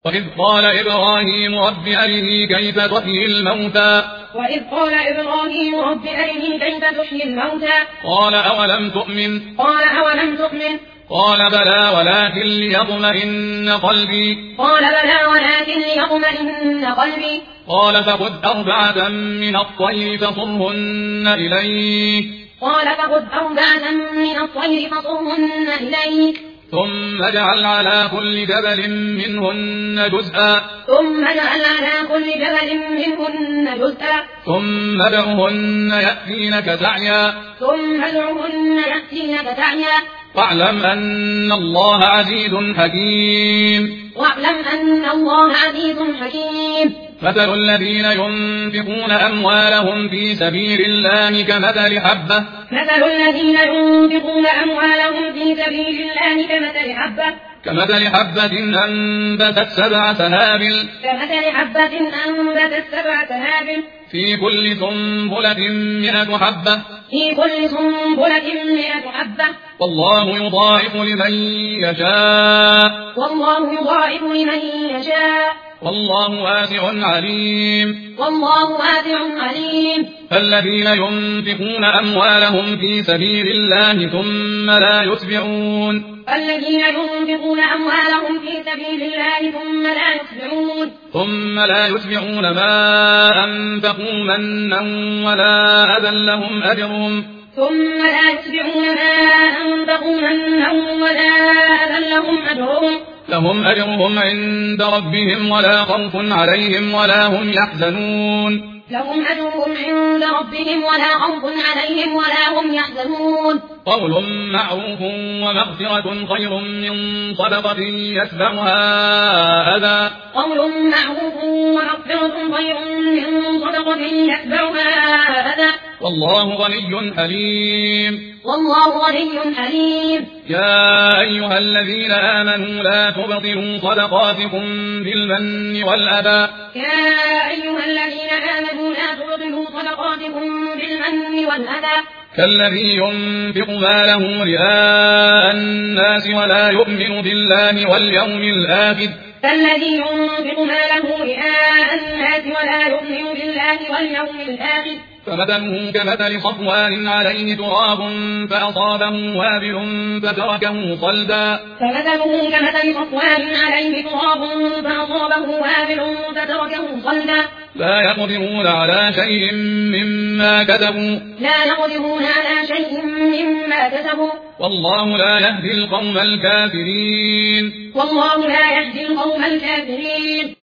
وإذ قال إبراهيم رب أرني كيف تحيي الموتى قال أولم تؤمن قال بلى ولكن ليطمئن قلبي قال فخذ أربعة من الطير فصرهن إليك ثم اجعل على كل جبل منهن جزءا ثم ادعهن يأتينك سعيا واعلم أن الله عزيز حكيم مثل الذين ينفقون أموالهم في سبيل الله كمثل حبة أنبتت سبع سنابل في كل سنبلة 100 حبة والله يضاعف لمن يشاء والله واسع عليم الذين ينفقون أموالهم في سبيل الله ثم لا يتبعون ما أنفقوا منا ولا أذى لهم أجرهم عند ربهم ولا خوف عليهم ولا هم يحزنون قول معروف ومغفرة خير من صدقة يتبعها أذى والله غني حليم يا أيها الذين آمنوا لا تبطلوا صدقاتكم بالمن والأذى كالذي ينفق ماله رئاء الناس ولا يؤمن بالله واليوم الآخر فمثله كمثل صفوان عليه تراب فأصابه وابل فتركه صلدا لا يقدرون على شيء مما كسبوا والله لا يهدي القوم الكافرين